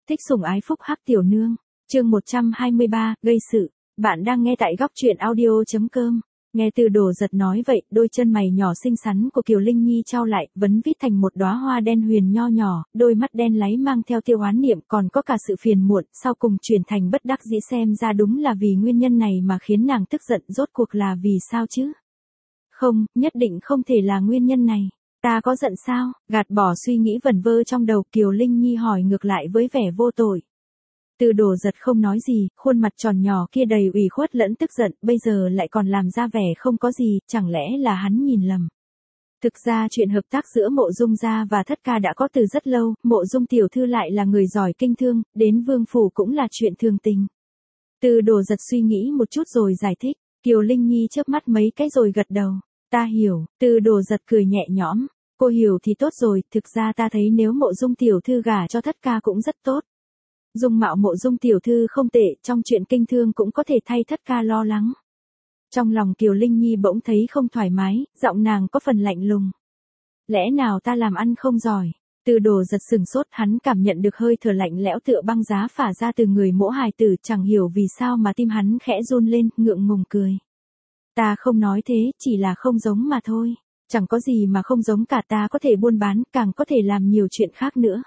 Thích sủng ái phúc hắc tiểu nương. Chương 123, gây sự. Bạn đang nghe tại góc truyện audio.com. Nghe Từ Đồ Giật nói vậy, đôi chân mày nhỏ xinh xắn của Kiều Linh Nhi trao lại, vấn vít thành một đóa hoa đen huyền nho nhỏ, đôi mắt đen láy mang theo tia oán niệm, còn có cả sự phiền muộn, sau cùng chuyển thành bất đắc dĩ, xem ra đúng là vì nguyên nhân này mà khiến nàng tức giận, rốt cuộc là vì sao chứ? Không, nhất định không thể là nguyên nhân này. Ta có giận sao? Gạt bỏ suy nghĩ vẩn vơ trong đầu, Kiều Linh Nhi hỏi ngược lại với vẻ vô tội. Từ Đồ Giật không nói gì, khuôn mặt tròn nhỏ kia đầy ủy khuất lẫn tức giận, bây giờ lại còn làm ra vẻ không có gì, chẳng lẽ là hắn nhìn lầm. Thực ra chuyện hợp tác giữa Mộ Dung gia và Thất Ca đã có từ rất lâu, Mộ Dung tiểu thư lại là người giỏi kinh thương, đến vương phủ cũng là chuyện thường tình. Từ Đồ Giật suy nghĩ một chút rồi giải thích, Kiều Linh Nhi chớp mắt mấy cái rồi gật đầu. Ta hiểu, Từ Đồ Giật cười nhẹ nhõm, cô hiểu thì tốt rồi, thực ra ta thấy nếu Mộ Dung tiểu thư gả cho Thất Ca cũng rất tốt. Dung mạo Mộ Dung tiểu thư không tệ, trong chuyện kinh thương cũng có thể thay Thất Ca lo lắng. Trong lòng Kiều Linh Nhi bỗng thấy không thoải mái, giọng nàng có phần lạnh lùng. Lẽ nào ta làm ăn không giỏi? Từ Đồ Giật sừng sốt, hắn cảm nhận được hơi thở lạnh lẽo tựa băng giá phả ra từ người Mỗ hài tử, chẳng hiểu vì sao mà tim hắn khẽ run lên, ngượng ngùng cười. Ta không nói thế, chỉ là không giống mà thôi. Chẳng có gì mà không giống cả, ta có thể buôn bán, càng có thể làm nhiều chuyện khác nữa.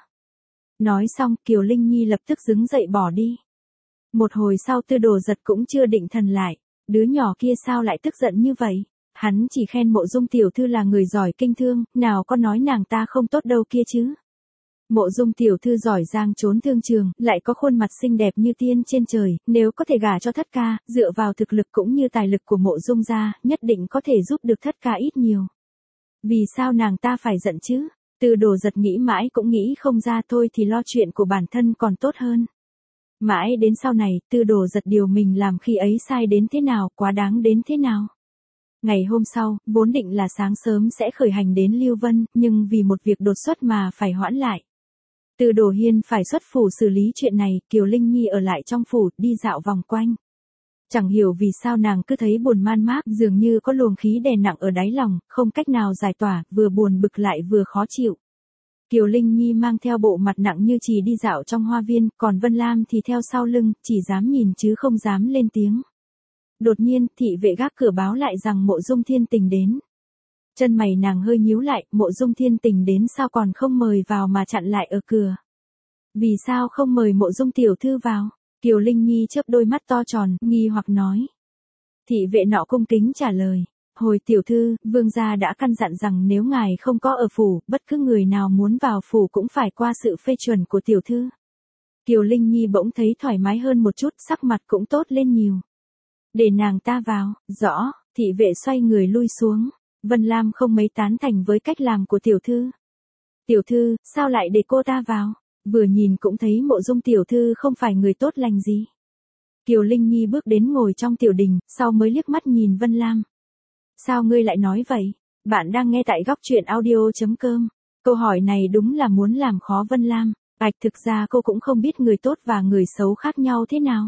Nói xong, Kiều Linh Nhi lập tức đứng dậy bỏ đi. Một hồi sau Từ Đồ Giật cũng chưa định thần lại. Đứa nhỏ kia sao lại tức giận như vậy? Hắn chỉ khen Mộ Dung tiểu thư là người giỏi kinh thương, nào có nói nàng ta không tốt đâu kia chứ. Mộ Dung tiểu thư giỏi giang trốn thương trường, lại có khuôn mặt xinh đẹp như tiên trên trời, nếu có thể gả cho Thất Ca, dựa vào thực lực cũng như tài lực của Mộ Dung gia, nhất định có thể giúp được Thất Ca ít nhiều. Vì sao nàng ta phải giận chứ? Từ Đồ Giật nghĩ mãi cũng nghĩ không ra, thôi thì lo chuyện của bản thân còn tốt hơn. Mãi đến sau này, Từ Đồ Giật điều mình làm khi ấy sai đến thế nào, quá đáng đến thế nào. Ngày hôm sau, vốn định là sáng sớm sẽ khởi hành đến Lưu Vân, nhưng vì một việc đột xuất mà phải hoãn lại. Từ Đồ Hiên phải xuất phủ xử lý chuyện này, Kiều Linh Nhi ở lại trong phủ, đi dạo vòng quanh. Chẳng hiểu vì sao nàng cứ thấy buồn man mác, dường như có luồng khí đè nặng ở đáy lòng, không cách nào giải tỏa, vừa buồn bực lại vừa khó chịu. Kiều Linh Nhi mang theo bộ mặt nặng như chì đi dạo trong hoa viên, còn Vân Lam thì theo sau lưng, chỉ dám nhìn chứ không dám lên tiếng. Đột nhiên, thị vệ gác cửa báo lại rằng Mộ Dung Thiên Tình đến. Chân mày nàng hơi nhíu lại, Mộ Dung Thiên Tình đến sao còn không mời vào mà chặn lại ở cửa. Vì sao không mời Mộ Dung tiểu thư vào? Kiều Linh Nhi chớp đôi mắt to tròn, nghi hoặc nói. Thị vệ nọ cung kính trả lời. Hồi tiểu thư, vương gia đã căn dặn rằng nếu ngài không có ở phủ, bất cứ người nào muốn vào phủ cũng phải qua sự phê chuẩn của tiểu thư. Kiều Linh Nhi bỗng thấy thoải mái hơn một chút, sắc mặt cũng tốt lên nhiều. Để nàng ta vào, rõ, thị vệ xoay người lui xuống. Vân Lam không mấy tán thành với cách làm của tiểu thư. Tiểu thư, sao lại để cô ta vào? Vừa nhìn cũng thấy Mộ Dung tiểu thư không phải người tốt lành gì. Kiều Linh Nhi bước đến ngồi trong tiểu đình, sau mới liếc mắt nhìn Vân Lam. Sao ngươi lại nói vậy? Bạn đang nghe tại góc truyện audio.com. Câu hỏi này đúng là muốn làm khó Vân Lam. Thực ra cô cũng không biết người tốt và người xấu khác nhau thế nào.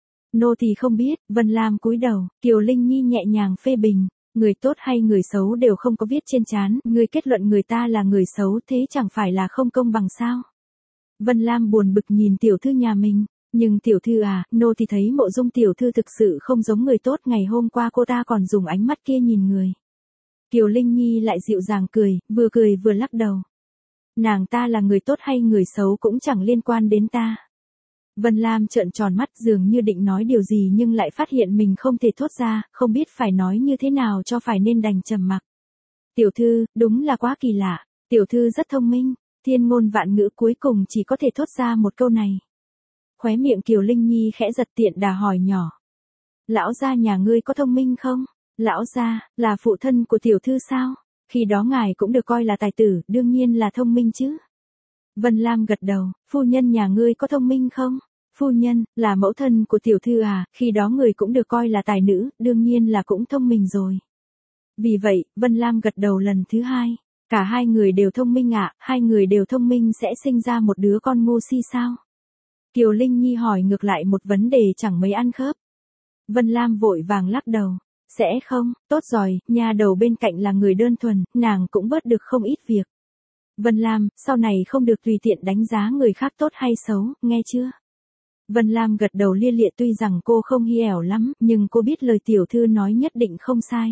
Nô thì không biết, Vân Lam cúi đầu, Kiều Linh Nhi nhẹ nhàng phê bình. Người tốt hay người xấu đều không có viết trên trán, ngươi kết luận người ta là người xấu thế chẳng phải là không công bằng sao? Vân Lam buồn bực nhìn tiểu thư nhà mình. Nhưng tiểu thư à, nô thì thấy Mộ Dung tiểu thư thực sự không giống người tốt, ngày hôm qua cô ta còn dùng ánh mắt kia nhìn người. Kiều Linh Nhi lại dịu dàng cười vừa lắc đầu. Nàng ta là người tốt hay người xấu cũng chẳng liên quan đến ta. Vân Lam trợn tròn mắt, dường như định nói điều gì nhưng lại phát hiện mình không thể thốt ra, không biết phải nói như thế nào cho phải nên đành trầm mặc. Tiểu thư, đúng là quá kỳ lạ, tiểu thư rất thông minh, thiên ngôn vạn ngữ cuối cùng chỉ có thể thốt ra một câu này. Khóe miệng Kiều Linh Nhi khẽ giật, tiện đà hỏi nhỏ. Lão gia nhà ngươi có thông minh không? Lão gia, là phụ thân của tiểu thư sao? Khi đó ngài cũng được coi là tài tử, đương nhiên là thông minh chứ. Vân Lam gật đầu, phu nhân nhà ngươi có thông minh không? Phu nhân, là mẫu thân của tiểu thư à, khi đó người cũng được coi là tài nữ, đương nhiên là cũng thông minh rồi. Vì vậy, Vân Lam gật đầu lần thứ hai. Cả hai người đều thông minh ạ, hai người đều thông minh sẽ sinh ra một đứa con ngu si sao? Kiều Linh Nhi hỏi ngược lại một vấn đề chẳng mấy ăn khớp. Vân Lam vội vàng lắc đầu. Sẽ không, tốt rồi, nha đầu bên cạnh là người đơn thuần, nàng cũng bớt được không ít việc. Vân Lam, sau này không được tùy tiện đánh giá người khác tốt hay xấu, nghe chưa? Vân Lam gật đầu lia lịa, tuy rằng cô không hi ẻo lắm, nhưng cô biết lời tiểu thư nói nhất định không sai.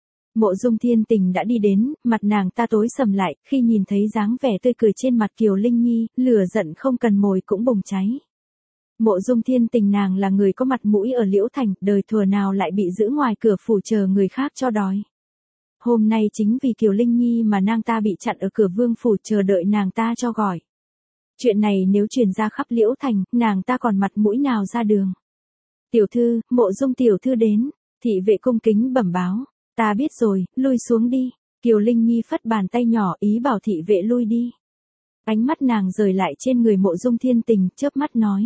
Mộ Dung Thiên Tình đã đi đến, mặt nàng ta tối sầm lại, khi nhìn thấy dáng vẻ tươi cười trên mặt Kiều Linh Nhi, lửa giận không cần mồi cũng bùng cháy. Mộ Dung Thiên Tình nàng là người có mặt mũi ở Liễu Thành, đời thuở nào lại bị giữ ngoài cửa phủ chờ người khác cho đói. Hôm nay chính vì Kiều Linh Nhi mà nàng ta bị chặn ở cửa vương phủ chờ đợi nàng ta cho gọi. Chuyện này nếu truyền ra khắp Liễu Thành, nàng ta còn mặt mũi nào ra đường. Tiểu thư, Mộ Dung tiểu thư đến, thị vệ cung kính bẩm báo. Ta biết rồi, lui xuống đi. Kiều Linh Nhi phất bàn tay nhỏ ý bảo thị vệ lui đi. Ánh mắt nàng rời lại trên người Mộ Dung Thiên Tình, chớp mắt nói.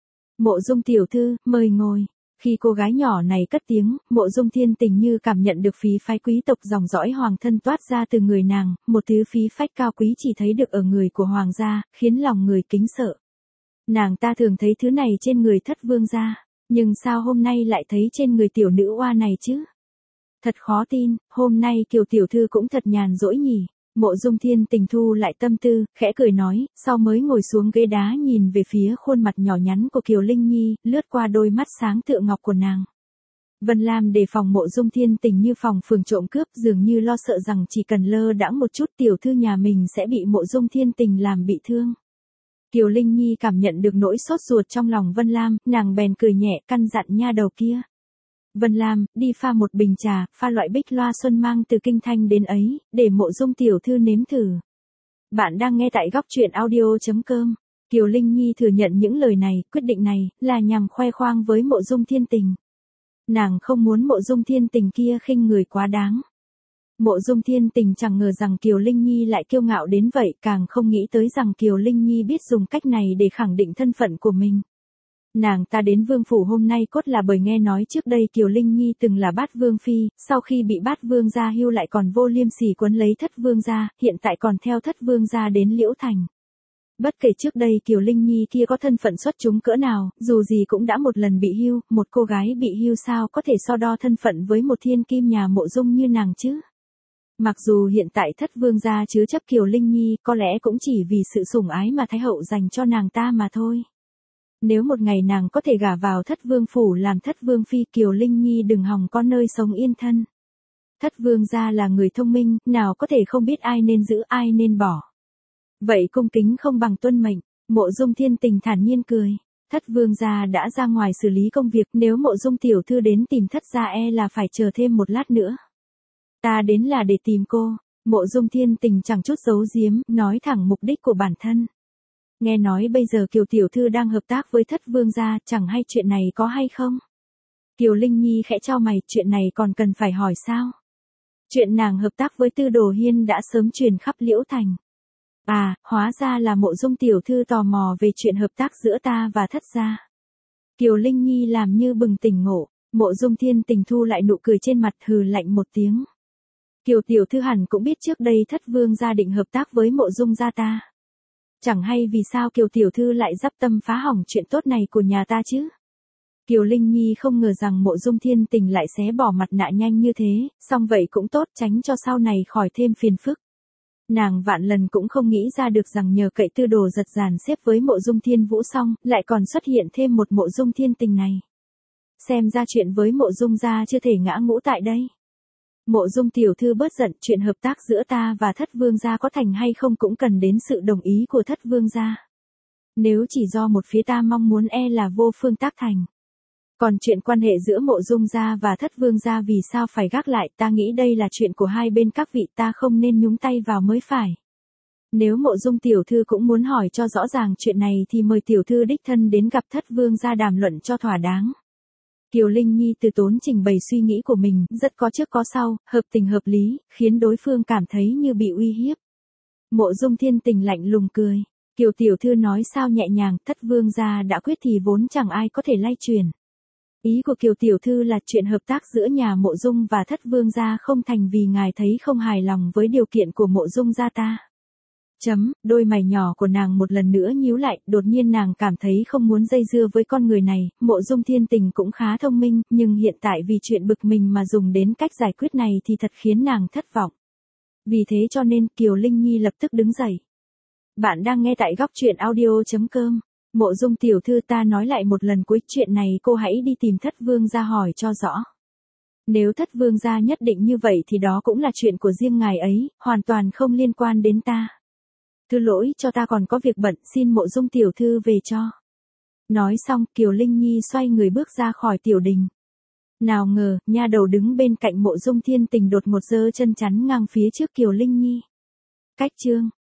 Mộ Dung tiểu thư, mời ngồi. Khi cô gái nhỏ này cất tiếng, Mộ Dung Thiên Tình như cảm nhận được khí phái quý tộc dòng dõi hoàng thân toát ra từ người nàng, một thứ khí phách cao quý chỉ thấy được ở người của hoàng gia, khiến lòng người kính sợ. Nàng ta thường thấy thứ này trên người thất vương gia, nhưng sao hôm nay lại thấy trên người tiểu nữ oa này chứ? Thật khó tin, hôm nay Kiều tiểu thư cũng thật nhàn rỗi nhỉ. Mộ Dung Thiên Tình thu lại tâm tư, khẽ cười nói, sau mới ngồi xuống ghế đá nhìn về phía khuôn mặt nhỏ nhắn của Kiều Linh Nhi, lướt qua đôi mắt sáng tựa ngọc của nàng. Vân Lam đề phòng Mộ Dung Thiên Tình như phòng phường trộm cướp, dường như lo sợ rằng chỉ cần lơ đãng một chút tiểu thư nhà mình sẽ bị Mộ Dung Thiên Tình làm bị thương. Kiều Linh Nhi cảm nhận được nỗi sốt ruột trong lòng Vân Lam, nàng bèn cười nhẹ căn dặn nha đầu kia. Vân Lam, đi pha một bình trà, pha loại bích loa xuân mang từ Kinh Thanh đến ấy, để Mộ Dung tiểu thư nếm thử. Bạn đang nghe tại góc truyện audio.com. Kiều Linh Nhi thừa nhận những lời này, quyết định này, là nhằm khoe khoang với Mộ Dung Thiên Tình. Nàng không muốn Mộ Dung Thiên Tình kia khinh người quá đáng. Mộ Dung Thiên Tình chẳng ngờ rằng Kiều Linh Nhi lại kiêu ngạo đến vậy, càng không nghĩ tới rằng Kiều Linh Nhi biết dùng cách này để khẳng định thân phận của mình. Nàng ta đến vương phủ hôm nay cốt là bởi nghe nói trước đây Kiều Linh Nhi từng là bát vương phi, sau khi bị bát vương gia hưu lại còn vô liêm sỉ quấn lấy thất vương gia, hiện tại còn theo thất vương gia đến Liễu Thành. Bất kể trước đây Kiều Linh Nhi kia có thân phận xuất chúng cỡ nào, dù gì cũng đã một lần bị hưu, một cô gái bị hưu sao có thể so đo thân phận với một thiên kim nhà Mộ Dung như nàng chứ. Mặc dù hiện tại thất vương gia chứa chấp Kiều Linh Nhi, có lẽ cũng chỉ vì sự sủng ái mà Thái hậu dành cho nàng ta mà thôi. Nếu một ngày nàng có thể gả vào thất vương phủ làm thất vương phi, Kiều Linh Nhi đừng hòng có nơi sống yên thân. Thất vương gia là người thông minh, nào có thể không biết ai nên giữ ai nên bỏ. Vậy cung kính không bằng tuân mệnh. Mộ Dung Thiên Tình thản nhiên cười. Thất vương gia đã ra ngoài xử lý công việc, nếu Mộ Dung tiểu thư đến tìm thất gia e là phải chờ thêm một lát nữa. Ta đến là để tìm cô. Mộ Dung Thiên Tình chẳng chút giấu giếm, nói thẳng mục đích của bản thân. Nghe nói bây giờ Kiều tiểu thư đang hợp tác với thất vương gia, chẳng hay chuyện này có hay không? Kiều Linh Nhi khẽ chau mày, chuyện này còn cần phải hỏi sao? Chuyện nàng hợp tác với Tư Đồ Hiên đã sớm truyền khắp Liễu Thành. À, hóa ra là Mộ Dung tiểu thư tò mò về chuyện hợp tác giữa ta và thất gia. Kiều Linh Nhi làm như bừng tỉnh ngộ, Mộ Dung Thiên Tình thu lại nụ cười trên mặt, hừ lạnh một tiếng. Kiều tiểu thư hẳn cũng biết trước đây thất vương gia định hợp tác với Mộ Dung gia ta. Chẳng hay vì sao Kiều tiểu thư lại dắp tâm phá hỏng chuyện tốt này của nhà ta chứ? Kiều Linh Nhi không ngờ rằng Mộ Dung Thiên Tình lại xé bỏ mặt nạ nhanh như thế, song vậy cũng tốt, tránh cho sau này khỏi thêm phiền phức. Nàng vạn lần cũng không nghĩ ra được rằng nhờ cậy Tư Đồ giật dàn xếp với Mộ Dung Thiên Vũ xong, lại còn xuất hiện thêm một Mộ Dung Thiên Tình này. Xem ra chuyện với Mộ Dung gia chưa thể ngã ngũ tại đây. Mộ Dung tiểu thư bớt giận, chuyện hợp tác giữa ta và thất vương gia có thành hay không cũng cần đến sự đồng ý của thất vương gia. Nếu chỉ do một phía ta mong muốn e là vô phương tác thành. Còn chuyện quan hệ giữa Mộ Dung gia và thất vương gia vì sao phải gác lại, ta nghĩ đây là chuyện của hai bên các vị, ta không nên nhúng tay vào mới phải. Nếu Mộ Dung tiểu thư cũng muốn hỏi cho rõ ràng chuyện này thì mời tiểu thư đích thân đến gặp thất vương gia đàm luận cho thỏa đáng. Kiều Linh Nhi từ tốn trình bày suy nghĩ của mình, rất có trước có sau, hợp tình hợp lý, khiến đối phương cảm thấy như bị uy hiếp. Mộ Dung Thiên Tình lạnh lùng cười. Kiều tiểu thư nói sao nhẹ nhàng, thất vương gia đã quyết thì vốn chẳng ai có thể lay truyền. Ý của Kiều tiểu thư là chuyện hợp tác giữa nhà Mộ Dung và thất vương gia không thành vì ngài thấy không hài lòng với điều kiện của Mộ Dung gia ta. Đôi mày nhỏ của nàng một lần nữa nhíu lại, đột nhiên nàng cảm thấy không muốn dây dưa với con người này. Mộ Dung Thiên Tình cũng khá thông minh, nhưng hiện tại vì chuyện bực mình mà dùng đến cách giải quyết này thì thật khiến nàng thất vọng. Vì thế cho nên Kiều Linh Nhi lập tức đứng dậy. Bạn đang nghe tại góc truyện audio.com. Mộ Dung tiểu thư, ta nói lại một lần cuối, chuyện này cô hãy đi tìm Thất Vương gia hỏi cho rõ. Nếu Thất Vương gia nhất định như vậy thì đó cũng là chuyện của riêng ngài ấy, hoàn toàn không liên quan đến ta. Thứ lỗi cho ta còn có việc bận, xin Mộ Dung tiểu thư về cho. Nói xong, Kiều Linh Nhi xoay người bước ra khỏi tiểu đình. Nào ngờ, nha đầu đứng bên cạnh Mộ Dung Thiên Tình đột ngột giơ chân chắn ngang phía trước Kiều Linh Nhi. Cách chương